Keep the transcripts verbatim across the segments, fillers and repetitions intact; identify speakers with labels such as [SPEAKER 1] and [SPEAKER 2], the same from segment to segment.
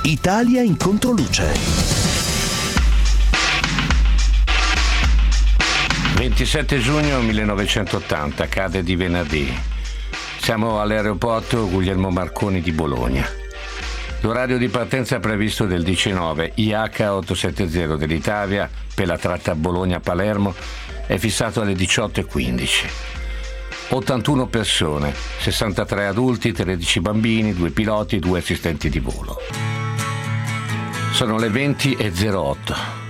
[SPEAKER 1] Italia in controluce.
[SPEAKER 2] ventisette giugno millenovecentottanta, cade di venerdì. Siamo all'aeroporto Guglielmo Marconi di Bologna. L'orario di partenza previsto del diciannove I H ottocentosettanta dell'Italia per la tratta Bologna-Palermo è fissato alle diciotto e quindici. ottantuno persone, sessantatré adulti, tredici bambini, due piloti, due assistenti di volo. Sono le venti e zero otto.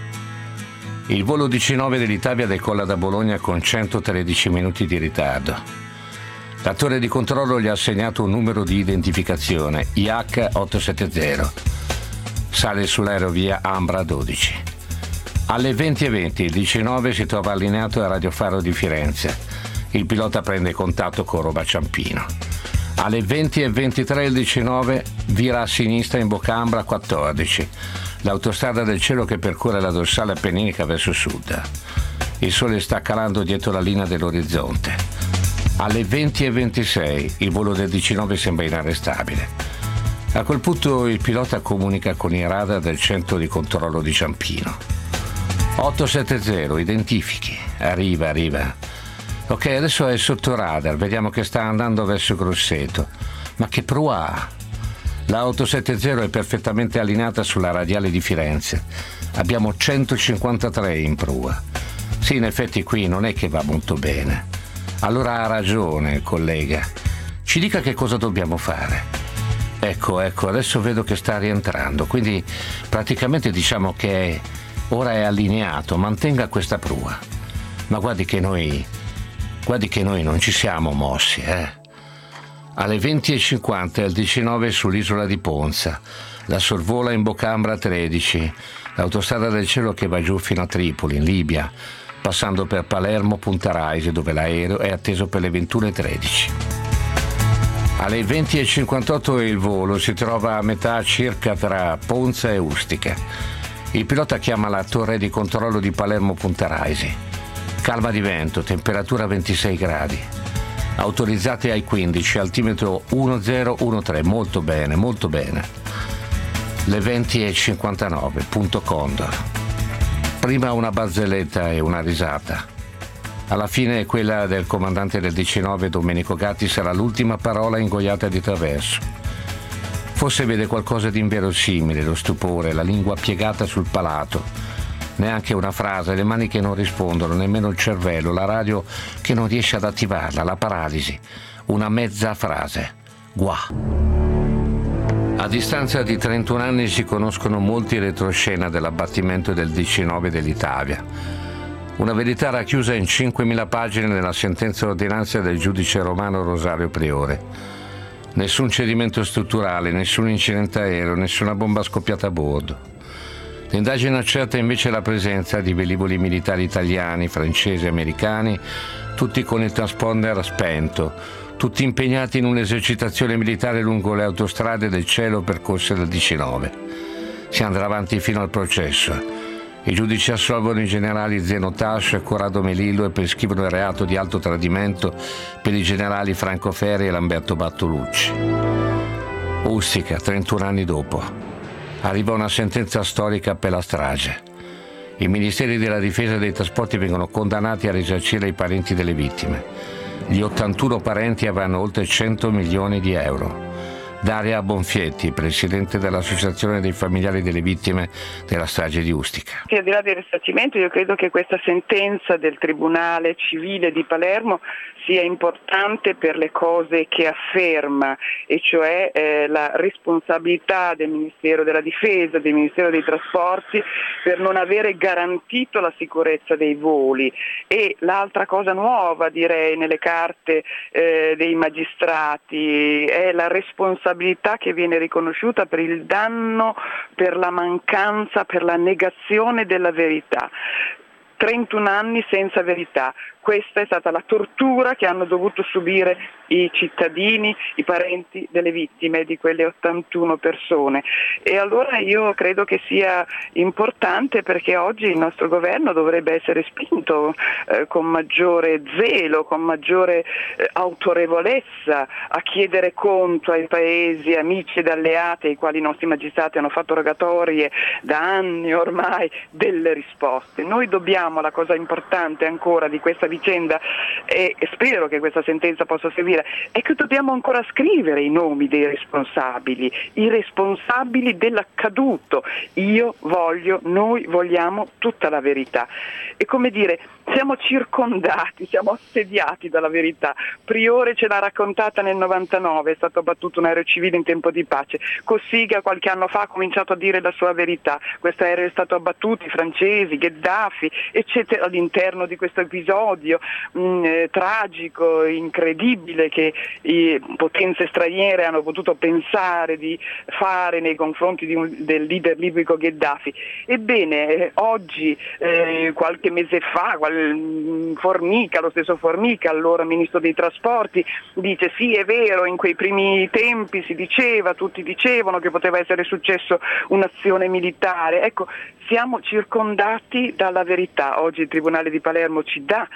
[SPEAKER 2] Il volo diciannove dell'Italia decolla da Bologna con centotredici minuti di ritardo. La torre di controllo gli ha assegnato un numero di identificazione, I H ottocentosettanta. Sale sull'aerovia Ambra dodici. Alle venti e venti il diciannove si trova allineato a Radio Faro di Firenze. Il pilota prende contatto con Roma Ciampino. Alle venti e ventitré il diciannove vira a sinistra in Bocca Ambra quattordici, l'autostrada del cielo che percorre la dorsale appenninica verso sud. Il sole sta calando dietro la linea dell'orizzonte. Alle venti e ventisei il volo del diciannove sembra inarrestabile. A quel punto il pilota comunica con i radar del centro di controllo di Ciampino. ottocentosettanta, identifichi. Arriva, arriva. Ok, adesso è sotto radar, vediamo che sta andando verso Grosseto. Ma che prua ha? La ottocentosettanta è perfettamente allineata sulla radiale di Firenze. Abbiamo centocinquantatré in prua. Sì, in effetti qui non è che va molto bene. Allora ha ragione, collega. Ci dica che cosa dobbiamo fare. Ecco, ecco, adesso vedo che sta rientrando, quindi praticamente diciamo che ora è allineato, mantenga questa prua. Ma guardi che noi, guardi che noi non ci siamo mossi, eh. Alle venti e cinquanta il diciannove sull'isola di Ponza, la sorvola in Bocca Ambra tredici, l'autostrada del cielo che va giù fino a Tripoli, in Libia, passando per Palermo, Punta Raisi, dove l'aereo è atteso per le ventuno e tredici. Alle venti e cinquantotto il volo si trova a metà circa tra Ponza e Ustica. Il pilota chiama la torre di controllo di Palermo Punta Raisi. Calma di vento, temperatura ventisei gradi. Autorizzate ai quindici, altimetro uno zero uno tre, molto bene, molto bene. Le venti e cinquantanove, punto Condor. Prima una barzelletta e una risata. Alla fine quella del comandante del diciannove, Domenico Gatti, sarà l'ultima parola ingoiata di traverso. Forse vede qualcosa di inverosimile, lo stupore, la lingua piegata sul palato. Neanche una frase, le mani che non rispondono, nemmeno il cervello, la radio che non riesce ad attivarla, la paralisi. Una mezza frase. Gua. A distanza di trentuno anni si conoscono molti retroscena dell'abbattimento del diciannove dell'Italia. Una verità racchiusa in cinquemila pagine nella sentenza ordinanza del giudice romano Rosario Priore. Nessun cedimento strutturale, nessun incidente aereo, nessuna bomba scoppiata a bordo. L'indagine accerta invece la presenza di velivoli militari italiani, francesi e americani, tutti con il transponder spento, tutti impegnati in un'esercitazione militare lungo le autostrade del cielo percorse dal diciannove. Si andrà avanti fino al processo. I giudici assolvono i generali Zeno Tascio e Corrado Melillo e prescrivono il reato di alto tradimento per i generali Franco Ferri e Lamberto Bartolucci. Ustica, trentuno anni dopo. Arriva una sentenza storica per la strage. I ministeri della difesa e dei trasporti vengono condannati a risarcire i parenti delle vittime. Gli ottantuno parenti avranno oltre cento milioni di euro. Daria Bonfietti, presidente dell'Associazione dei familiari delle vittime della strage di Ustica.
[SPEAKER 3] Al di là del risarcimento, io credo che questa sentenza del Tribunale Civile di Palermo sia importante per le cose che afferma, e cioè eh, la responsabilità del Ministero della Difesa, del Ministero dei Trasporti per non avere garantito la sicurezza dei voli. E l'altra cosa nuova, direi, nelle carte eh, dei magistrati è la responsabilità che viene riconosciuta per il danno, per la mancanza, per la negazione della verità. trentuno anni senza verità. questa è stata la tortura che hanno dovuto subire i cittadini, i parenti delle vittime, di quelle ottantuno persone. E allora io credo che sia importante, perché oggi il nostro governo dovrebbe essere spinto eh, con maggiore zelo, con maggiore eh, autorevolezza a chiedere conto ai paesi amici ed alleati, ai quali i nostri magistrati hanno fatto rogatorie da anni ormai, delle risposte. Noi dobbiamo, la cosa importante ancora di questa vicenda, e spero che questa sentenza possa servire, è che dobbiamo ancora scrivere i nomi dei responsabili, i responsabili dell'accaduto. Io voglio, noi vogliamo tutta la verità. E come dire, siamo circondati, siamo assediati dalla verità. Priore ce l'ha raccontata nel novantanove, è stato abbattuto un aereo civile in tempo di pace. Cossiga qualche anno fa ha cominciato a dire la sua verità. Questo aereo è stato abbattuto, i francesi, Gheddafi, eccetera, all'interno di questo episodio mh, eh, tragico, incredibile, che i potenze straniere hanno potuto pensare di fare nei confronti di un, del leader libico Gheddafi. Ebbene, eh, oggi, eh, qualche mese fa, qual, Formica, lo stesso Formica, allora ministro dei trasporti, dice sì, è vero, in quei primi tempi si diceva, tutti dicevano che poteva essere successo un'azione militare. Ecco, siamo circondati dalla verità. Oggi il Tribunale di Palermo ci dà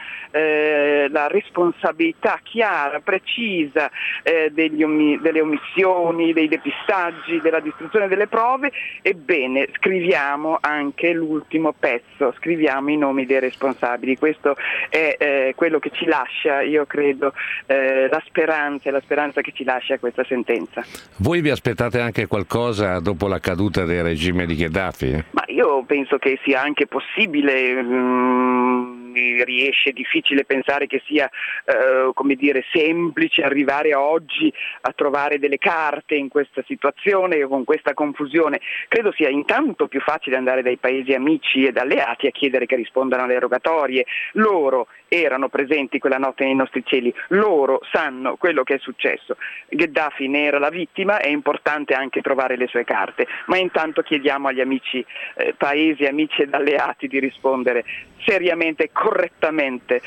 [SPEAKER 3] eh, la responsabilità chiara, precisa eh, degli omi- delle omissioni, dei depistaggi, della distruzione delle prove. Ebbene, scriviamo anche l'ultimo pezzo, scriviamo i nomi dei responsabili. Questo è eh, quello che ci lascia, io credo, eh, la speranza, e la speranza che ci lascia questa sentenza.
[SPEAKER 2] Voi vi aspettate anche qualcosa dopo la caduta del regime di Gheddafi?
[SPEAKER 3] Ma io penso che sia anche possibile, mh, mi riesce difficile pensare che sia eh, come dire, semplice arrivare oggi a trovare delle carte in questa situazione, con questa confusione. Credo sia intanto più facile andare dai paesi amici ed alleati a chiedere che rispondano alle rogatorie. Loro erano presenti quella notte nei nostri cieli, loro sanno quello che è successo. Gheddafi ne era la vittima, è importante anche trovare le sue carte, ma intanto chiediamo agli amici eh, paesi amici ed alleati di rispondere seriamente e correttamente,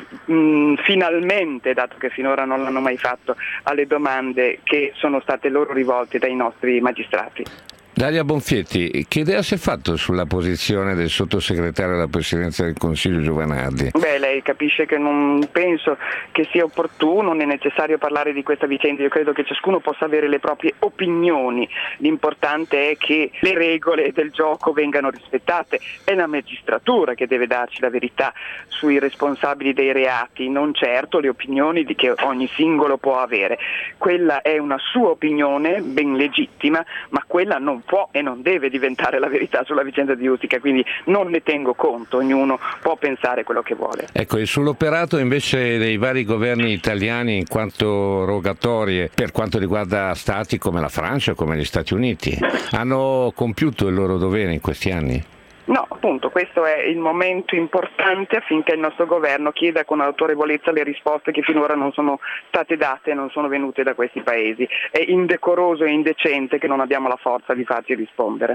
[SPEAKER 3] mh, finalmente, dato che finora non l'hanno mai fatto, alle domande che sono state loro rivolte dai nostri magistrati.
[SPEAKER 2] Daria Bonfietti, che idea si è fatto sulla posizione del sottosegretario alla Presidenza del Consiglio Giovanardi?
[SPEAKER 3] Beh, lei capisce che non penso che sia opportuno né necessario parlare di questa vicenda. Io credo che ciascuno possa avere le proprie opinioni. L'importante è che le regole del gioco vengano rispettate. È la magistratura che deve darci la verità sui responsabili dei reati, non certo le opinioni di che ogni singolo può avere. Quella è una sua opinione ben legittima, ma quella non può e non deve diventare la verità sulla vicenda di Ustica, quindi non ne tengo conto, ognuno può pensare quello che vuole.
[SPEAKER 2] Ecco, e sull'operato invece dei vari governi italiani in quanto rogatorie per quanto riguarda stati come la Francia o come gli Stati Uniti, hanno compiuto il loro dovere in questi anni?
[SPEAKER 3] No, appunto, questo è il momento importante affinché il nostro governo chieda con autorevolezza le risposte che finora non sono state date e non sono venute da questi paesi. È indecoroso e indecente che non abbiamo la forza di farci rispondere.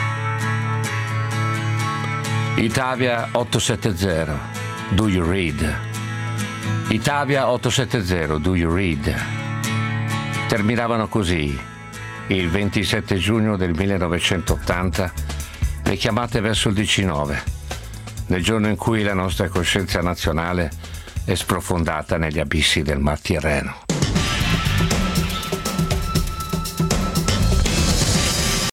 [SPEAKER 2] Italia ottocentosettanta, do you read? Italia ottocentosettanta, do you read? Terminavano così, il ventisette giugno del millenovecentottanta, le chiamate verso il diciannove, nel giorno in cui la nostra coscienza nazionale è sprofondata negli abissi del Mar Tirreno.